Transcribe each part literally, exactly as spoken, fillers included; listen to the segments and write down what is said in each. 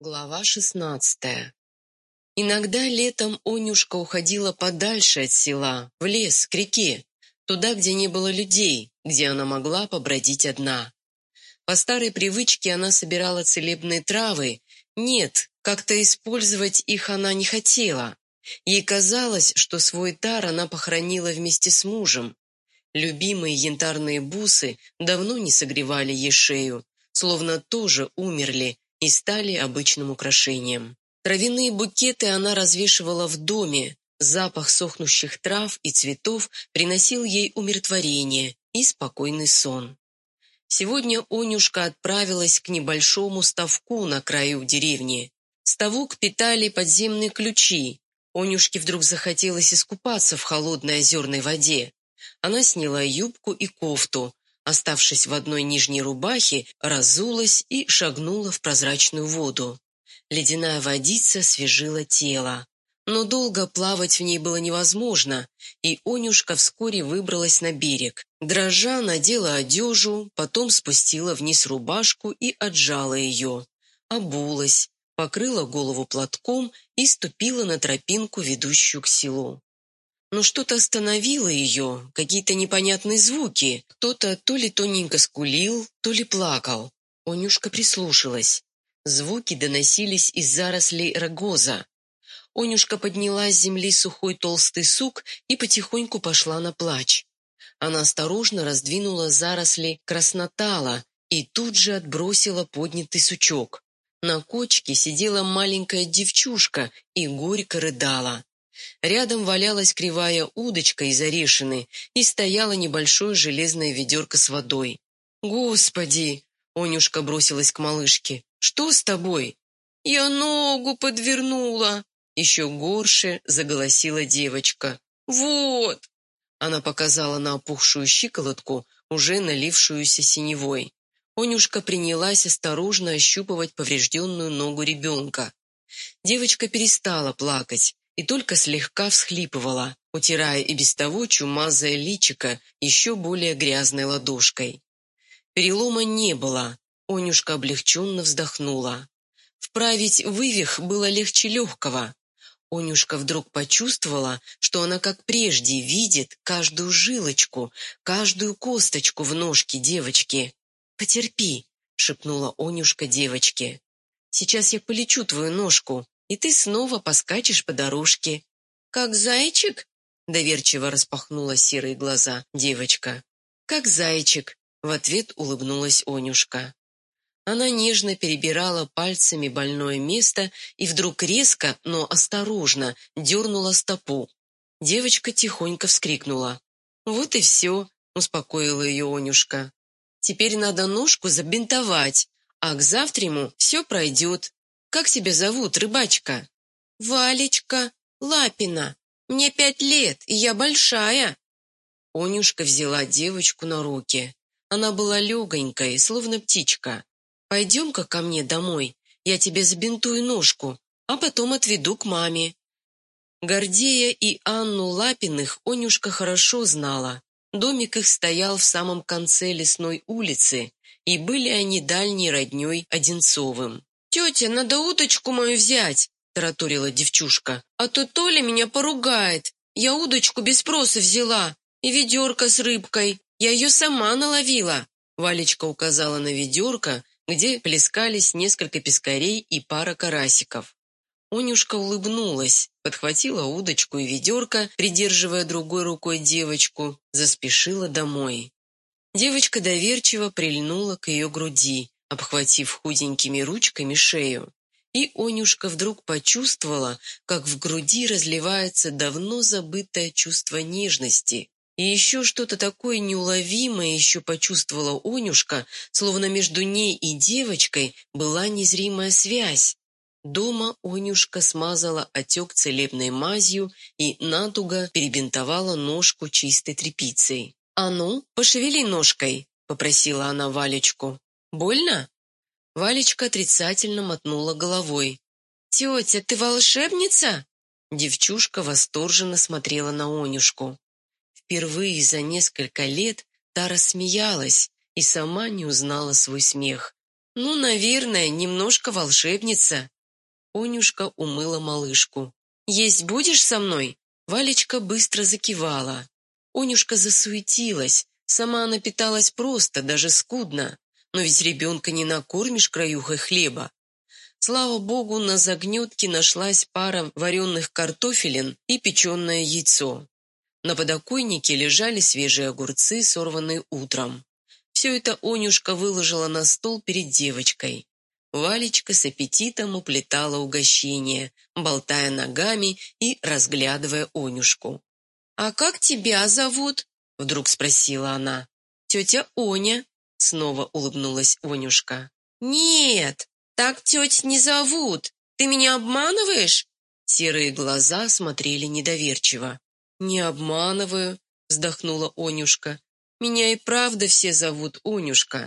Глава шестнадцатая. Иногда летом Онюшка уходила подальше от села, в лес, к реке, туда, где не было людей, где она могла побродить одна. По старой привычке она собирала целебные травы. Нет, как-то использовать их она не хотела. Ей казалось, что свой дар она похоронила вместе с мужем. Любимые янтарные бусы давно не согревали ей шею, словно тоже умерли и стали обычным украшением. Травяные букеты она развешивала в доме, запах сохнущих трав и цветов приносил ей умиротворение и спокойный сон. Сегодня Онюшка отправилась к небольшому ставку на краю деревни. Ставок питали подземные ключи. Онюшке вдруг захотелось искупаться в холодной озерной воде. Она сняла юбку и кофту, оставшись в одной нижней рубахе, разулась и шагнула в прозрачную воду. Ледяная водица освежила тело. Но долго плавать в ней было невозможно, и Онюшка вскоре выбралась на берег. Дрожа надела одежу, потом спустила вниз рубашку и отжала ее. Обулась, покрыла голову платком и ступила на тропинку, ведущую к селу. Но что-то остановило ее, какие-то непонятные звуки. Кто-то то ли тоненько скулил, то ли плакал. Онюшка прислушалась. Звуки доносились из зарослей рогоза. Онюшка подняла с земли сухой толстый сук и потихоньку пошла на плач. Она осторожно раздвинула заросли краснотала и тут же отбросила поднятый сучок. На кочке сидела маленькая девчушка и горько рыдала. Рядом валялась кривая удочка из орешины и стояло небольшое железное ведерко с водой. «Господи!» — Онюшка бросилась к малышке. «Что с тобой?» «Я ногу подвернула!» Еще горше заголосила девочка. «Вот!» Она показала на опухшую щиколотку, уже налившуюся синевой. Онюшка принялась осторожно ощупывать поврежденную ногу ребенка. Девочка перестала плакать и только слегка всхлипывала, утирая и без того чумазое личико еще более грязной ладошкой. Перелома не было. Онюшка облегченно вздохнула. Вправить вывих было легче легкого. Онюшка вдруг почувствовала, что она как прежде видит каждую жилочку, каждую косточку в ножке девочки. «Потерпи», — шепнула Онюшка девочке. «Сейчас я полечу твою ножку, и ты снова поскачешь по дорожке». «Как зайчик?» — доверчиво распахнула серые глаза девочка. «Как зайчик», — в ответ улыбнулась Онюшка. Она нежно перебирала пальцами больное место и вдруг резко, но осторожно дернула стопу. Девочка тихонько вскрикнула. «Вот и все», — успокоила ее Онюшка. «Теперь надо ножку забинтовать, а к завтраму все пройдет. Как тебя зовут, рыбачка?» «Валечка Лапина. Мне пять лет, и я большая». Онюшка взяла девочку на руки. Она была легонькой, словно птичка. «Пойдем-ка ко мне домой, я тебе забинтую ножку, а потом отведу к маме». Гордея и Анну Лапиных Онюшка хорошо знала. Домик их стоял в самом конце лесной улицы, и были они дальней родней Одинцовым. «Тетя, надо удочку мою взять», — тараторила девчушка, «а то Толя меня поругает. Я удочку без спроса взяла, и ведерко с рыбкой, я ее сама наловила». Валечка указала на ведерко, где плескались несколько пескарей и пара карасиков. Онюшка улыбнулась, подхватила удочку и ведерко, придерживая другой рукой девочку, заспешила домой. Девочка доверчиво прильнула к ее груди, обхватив худенькими ручками шею. И Онюшка вдруг почувствовала, как в груди разливается давно забытое чувство нежности. И еще что-то такое неуловимое еще почувствовала Онюшка, словно между ней и девочкой была незримая связь. Дома Онюшка смазала отек целебной мазью и натуго перебинтовала ножку чистой тряпицей. «А ну, пошевели ножкой», — попросила она Валечку. «Больно?» Валечка отрицательно мотнула головой. «Тетя, ты волшебница?» Девчушка восторженно смотрела на Онюшку. Впервые за несколько лет та рассмеялась и сама не узнала свой смех. «Ну, наверное, немножко волшебница», Онюшка умыла малышку. «Есть будешь со мной?» Валечка быстро закивала. Онюшка засуетилась. Сама она питалась просто, даже скудно. Но ведь ребенка не накормишь краюхой хлеба. Слава богу, на загнетке нашлась пара вареных картофелин и печеное яйцо. На подоконнике лежали свежие огурцы, сорванные утром. Все это Онюшка выложила на стол перед девочкой. Валечка с аппетитом уплетала угощение, болтая ногами и разглядывая Онюшку. «А как тебя зовут?» — вдруг спросила она. «Тетя Оня», — снова улыбнулась Онюшка. «Нет, так теть не зовут. Ты меня обманываешь?» Серые глаза смотрели недоверчиво. «Не обманываю», — вздохнула Онюшка. «Меня и правда все зовут Онюшка».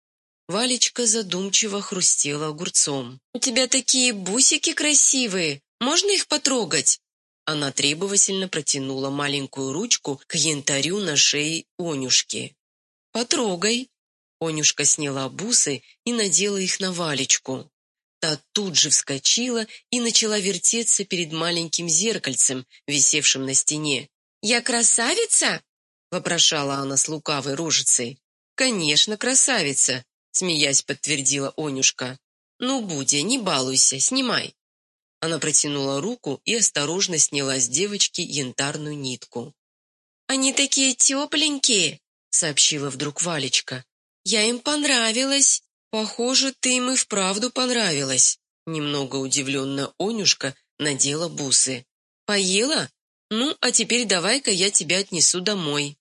Валечка задумчиво хрустела огурцом. «У тебя такие бусики красивые. Можно их потрогать?» Она требовательно протянула маленькую ручку к янтарю на шее Онюшки. «Потрогай». Онюшка сняла бусы и надела их на Валечку. Та тут же вскочила и начала вертеться перед маленьким зеркальцем, висевшим на стене. «Я красавица?» — вопрошала она с лукавой рожицей. «Конечно, красавица», — смеясь подтвердила Онюшка. «Ну, Будя, не балуйся, снимай». Она протянула руку и осторожно сняла с девочки янтарную нитку. «Они такие тепленькие», — сообщила вдруг Валечка. «Я им понравилась». «Похоже, ты им и вправду понравилась». Немного удивленно Онюшка надела бусы. «Поела? Ну, а теперь давай-ка я тебя отнесу домой».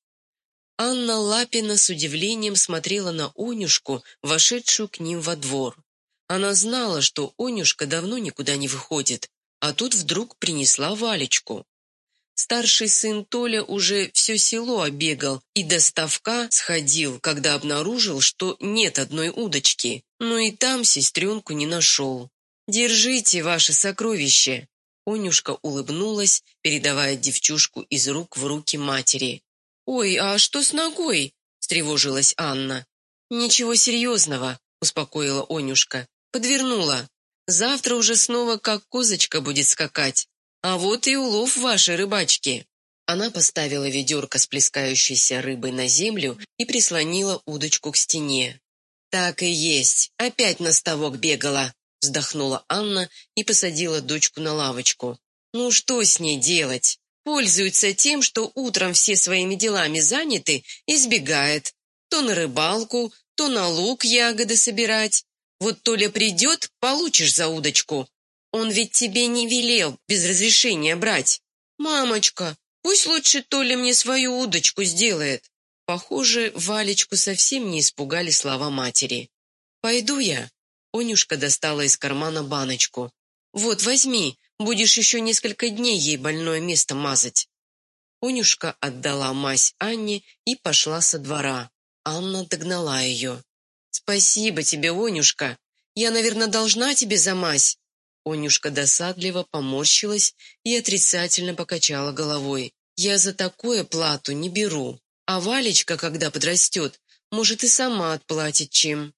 Анна Лапина с удивлением смотрела на Онюшку, вошедшую к ним во двор. Она знала, что Онюшка давно никуда не выходит, а тут вдруг принесла Валечку. Старший сын Толя уже все село обегал и до ставка сходил, когда обнаружил, что нет одной удочки, но и там сестренку не нашел. «Держите ваше сокровище!» Онюшка улыбнулась, передавая девчушку из рук в руки матери. «Ой, а что с ногой?» – встревожилась Анна. «Ничего серьезного», – успокоила Онюшка. «Подвернула. Завтра уже снова как козочка будет скакать. А вот и улов вашей рыбачки». Она поставила ведерко с плескающейся рыбой на землю и прислонила удочку к стене. «Так и есть, опять на ставок бегала», — вздохнула Анна и посадила дочку на лавочку. «Ну что с ней делать? Пользуется тем, что утром все своими делами заняты и сбегает. То на рыбалку, то на луг ягоды собирать. Вот Толя придет, получишь за удочку. Он ведь тебе не велел без разрешения брать. Мамочка, пусть лучше Толя мне свою удочку сделает». Похоже, Валечку совсем не испугали слова матери. «Пойду я». Онюшка достала из кармана баночку. «Вот, возьми, будешь еще несколько дней ей больное место мазать». Онюшка отдала мазь Анне и пошла со двора. Анна догнала ее. «Спасибо тебе, Онюшка. Я, наверное, должна тебе за мазь». Онюшка досадливо поморщилась и отрицательно покачала головой. «Я за такое плату не беру, а Валечка, когда подрастет, может и сама отплатит чем».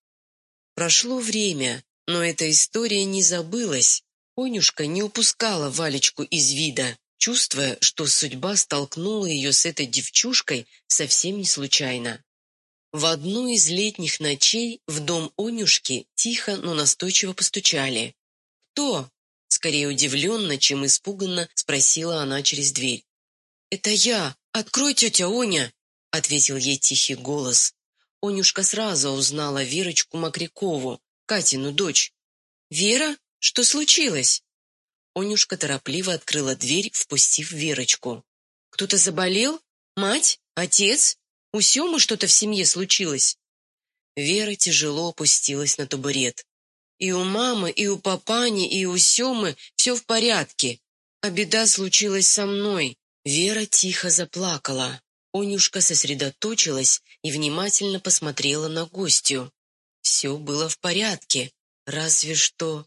Прошло время, но эта история не забылась. Онюшка не упускала Валечку из вида, чувствуя, что судьба столкнула ее с этой девчушкой совсем не случайно. В одну из летних ночей в дом Онюшки тихо, но настойчиво постучали. «Кто?» — скорее удивленно, чем испуганно спросила она через дверь. «Это я! Открой, тетя Оня!» — ответил ей тихий голос. Онюшка сразу узнала Верочку Мокрякову, Катину дочь. «Вера? Что случилось?» Онюшка торопливо открыла дверь, впустив Верочку. «Кто-то заболел? Мать? Отец? У Семы что-то в семье случилось?» Вера тяжело опустилась на табурет. «И у мамы, и у папани, и у Семы все в порядке. А беда случилась со мной». Вера тихо заплакала. Онюшка сосредоточилась и внимательно посмотрела на гостью. Все было в порядке, разве что...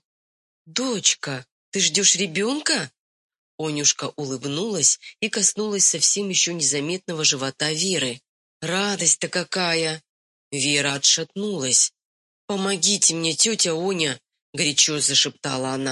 «Дочка, ты ждешь ребенка?» Онюшка улыбнулась и коснулась совсем еще незаметного живота Веры. «Радость-то какая!» Вера отшатнулась. «Помогите мне, тетя Оня!» — горячо зашептала она.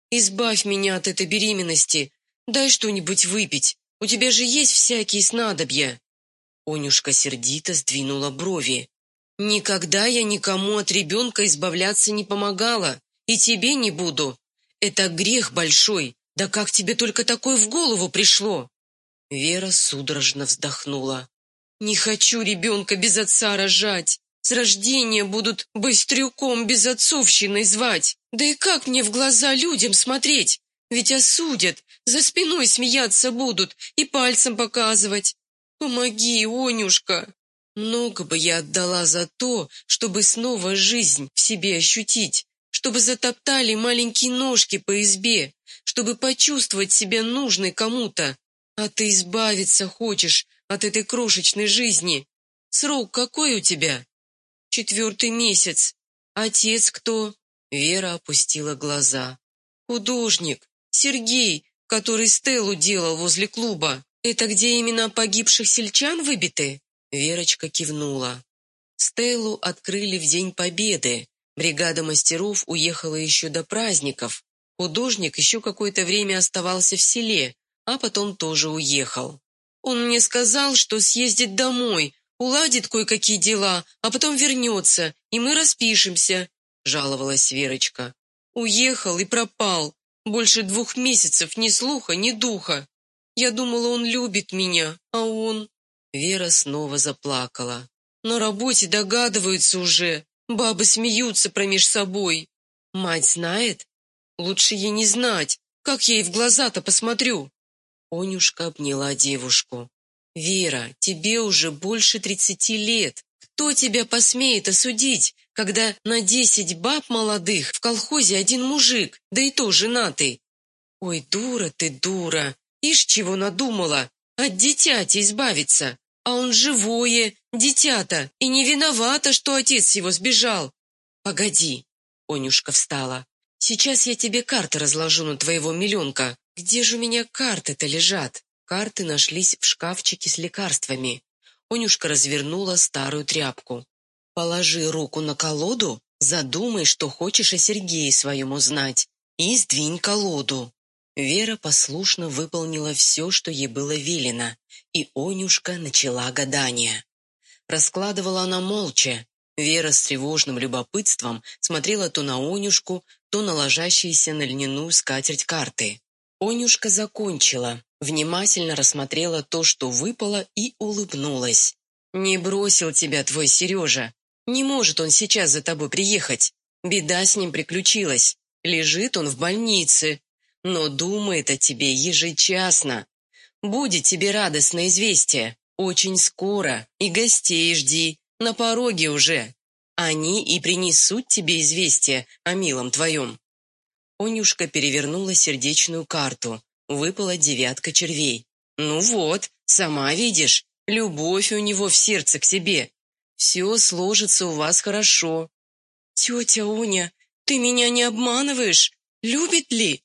Избавь меня от этой беременности. Дай что-нибудь выпить. У тебя же есть всякие снадобья». Онюшка сердито сдвинула брови. «Никогда я никому от ребенка избавляться не помогала, и тебе не буду. Это грех большой. Да как тебе только такое в голову пришло?» Вера судорожно вздохнула. «Не хочу ребенка без отца рожать. С рождения будут быстрюком безотцовщиной звать. Да и как мне в глаза людям смотреть? Ведь осудят, за спиной смеяться будут и пальцем показывать. Помоги, Онюшка!» Много бы я отдала за то, чтобы снова жизнь в себе ощутить, чтобы затоптали маленькие ножки по избе, чтобы почувствовать себя нужной кому-то. А ты избавиться хочешь от этой крошечной жизни. Срок какой у тебя? Четвертый месяц. Отец кто? Вера опустила глаза. Художник. Сергей, который стелу делал возле клуба. Это где имена погибших сельчан выбиты? Верочка кивнула. Стелу открыли в День Победы. Бригада мастеров уехала еще до праздников. Художник еще какое-то время оставался в селе, а потом тоже уехал. Он мне сказал, что съездит домой, уладит кое-какие дела, а потом вернется, и мы распишемся, жаловалась Верочка. Уехал и пропал. Больше двух месяцев ни слуха, ни духа. Я думала, он любит меня, а он... Вера снова заплакала. На работе догадываются уже. Бабы смеются промеж собой. Мать знает? Лучше ей не знать. Как я ей в глаза-то посмотрю? Онюшка обняла девушку. Вера, тебе уже больше тридцати лет. Кто тебя посмеет осудить, когда на десять баб молодых в колхозе один мужик, да и то женатый? Ой, дура ты, дура. Ишь, чего надумала? От дитяти избавиться. А он живое, дитя-то, и не виновата, что отец его сбежал. Погоди, Онюшка встала. Сейчас я тебе карты разложу на твоего миленка. Где же у меня карты-то лежат? Карты нашлись в шкафчике с лекарствами. Онюшка развернула старую тряпку. Положи руку на колоду, задумай, что хочешь о Сергее своем узнать, и сдвинь колоду. Вера послушно выполнила все, что ей было велено, и Онюшка начала гадание. Раскладывала она молча. Вера с тревожным любопытством смотрела то на Онюшку, то на ложащиеся на льняную скатерть карты. Онюшка закончила, внимательно рассмотрела то, что выпало, и улыбнулась. «Не бросил тебя твой Сережа. Не может он сейчас за тобой приехать. Беда с ним приключилась. Лежит он в больнице, но думает о тебе ежечасно. Будет тебе радостное известие. Очень скоро. И гостей жди. На пороге уже. Они и принесут тебе известие о милом твоем». Онюшка перевернула сердечную карту. Выпала девятка червей. «Ну вот, сама видишь, любовь у него в сердце к тебе. Все сложится у вас хорошо». «Тетя Оня, ты меня не обманываешь? Любит ли?»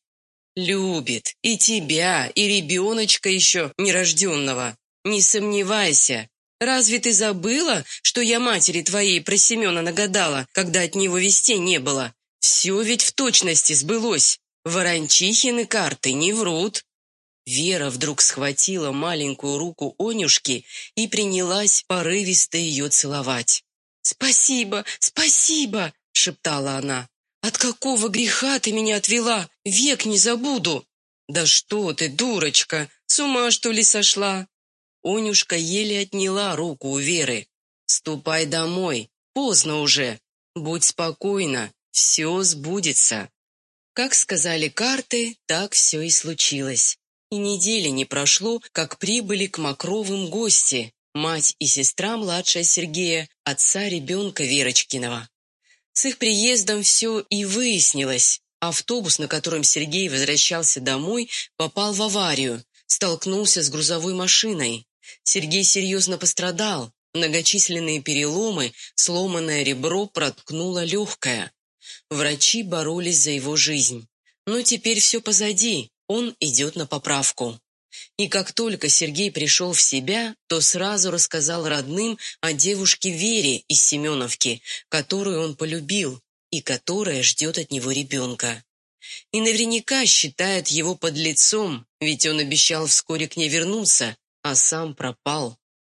«Любит. И тебя, и ребеночка еще нерожденного. Не сомневайся. Разве ты забыла, что я матери твоей про Семена нагадала, когда от него вестей не было? Все ведь в точности сбылось. Ворончихины карты не врут». Вера вдруг схватила маленькую руку Онюшки и принялась порывисто ее целовать. «Спасибо, спасибо!» — шептала она. «От какого греха ты меня отвела? Век не забуду!» «Да что ты, дурочка, с ума что ли сошла?» Онюшка еле отняла руку у Веры. «Ступай домой, поздно уже. Будь спокойна, все сбудется». Как сказали карты, так все и случилось. И недели не прошло, как прибыли к Мокровым гости, мать и сестра младшая Сергея, отца ребенка Верочкиного. С их приездом все и выяснилось. Автобус, на котором Сергей возвращался домой, попал в аварию, столкнулся с грузовой машиной. Сергей серьезно пострадал. Многочисленные переломы, сломанное ребро проткнуло легкое. Врачи боролись за его жизнь. Но теперь все позади, он идет на поправку. И как только Сергей пришел в себя, то сразу рассказал родным о девушке Вере из Семеновки, которую он полюбил и которая ждет от него ребенка. И наверняка считает его подлецом, ведь он обещал вскоре к ней вернуться, а сам пропал.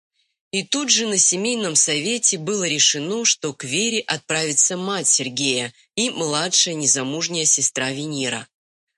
И тут же на семейном совете было решено, что к Вере отправится мать Сергея и младшая незамужняя сестра Венера.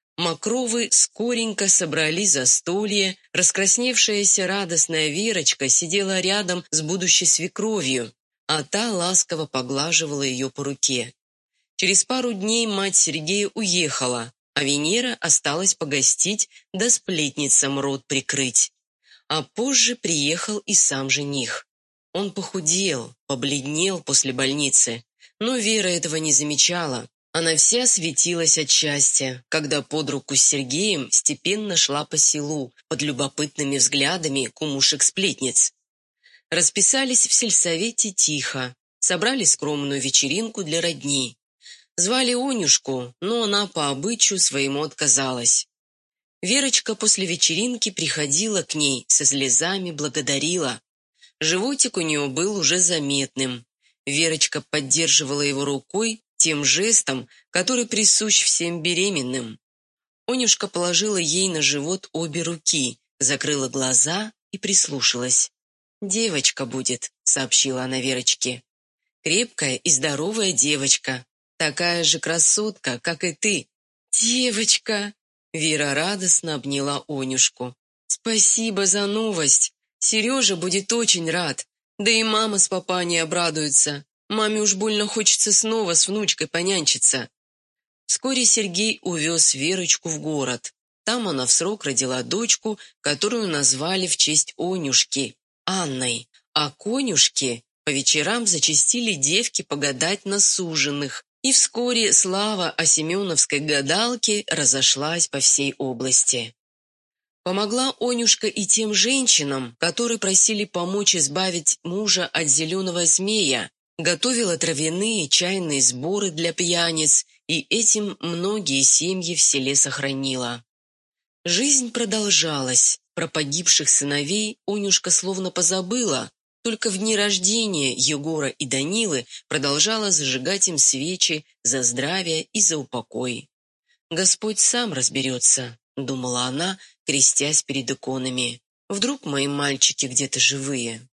Мокровы скоренько собрали застолье, раскрасневшаяся радостная Верочка сидела рядом с будущей свекровью, а та ласково поглаживала ее по руке. Через пару дней мать Сергея уехала, а Венера осталась погостить да сплетницам рот прикрыть. А позже приехал и сам жених. Он похудел, побледнел после больницы, но Вера этого не замечала. Она вся светилась от счастья, когда под руку с Сергеем степенно шла по селу под любопытными взглядами кумушек-сплетниц. Расписались в сельсовете тихо, собрали скромную вечеринку для родни. Звали Онюшку, но она по обычаю своему отказалась. Верочка после вечеринки приходила к ней, со слезами благодарила. Животик у нее был уже заметным. Верочка поддерживала его рукой тем жестом, который присущ всем беременным. Онюшка положила ей на живот обе руки, закрыла глаза и прислушалась. «Девочка будет», — сообщила она Верочке. «Крепкая и здоровая девочка, такая же красотка, как и ты». «Девочка!» — Вера радостно обняла Онюшку. «Спасибо за новость. Сережа будет очень рад. Да и мама с папаней обрадуются. Маме уж больно хочется снова с внучкой понянчиться». Вскоре Сергей увез Верочку в город. Там она в срок родила дочку, которую назвали в честь Онюшки – Анной. А к Онюшке по вечерам зачастили девки погадать на суженых. И вскоре слава о семеновской гадалке разошлась по всей области. Помогла Онюшка и тем женщинам, которые просили помочь избавить мужа от зеленого змея, готовила травяные чайные сборы для пьяниц, и этим многие семьи в селе сохранила. Жизнь продолжалась. Про погибших сыновей Онюшка словно позабыла, только в дни рождения Егора и Данилы продолжала зажигать им свечи за здравие и за упокой. «Господь сам разберется», — думала она, крестясь перед иконами. «Вдруг мои мальчики где-то живые».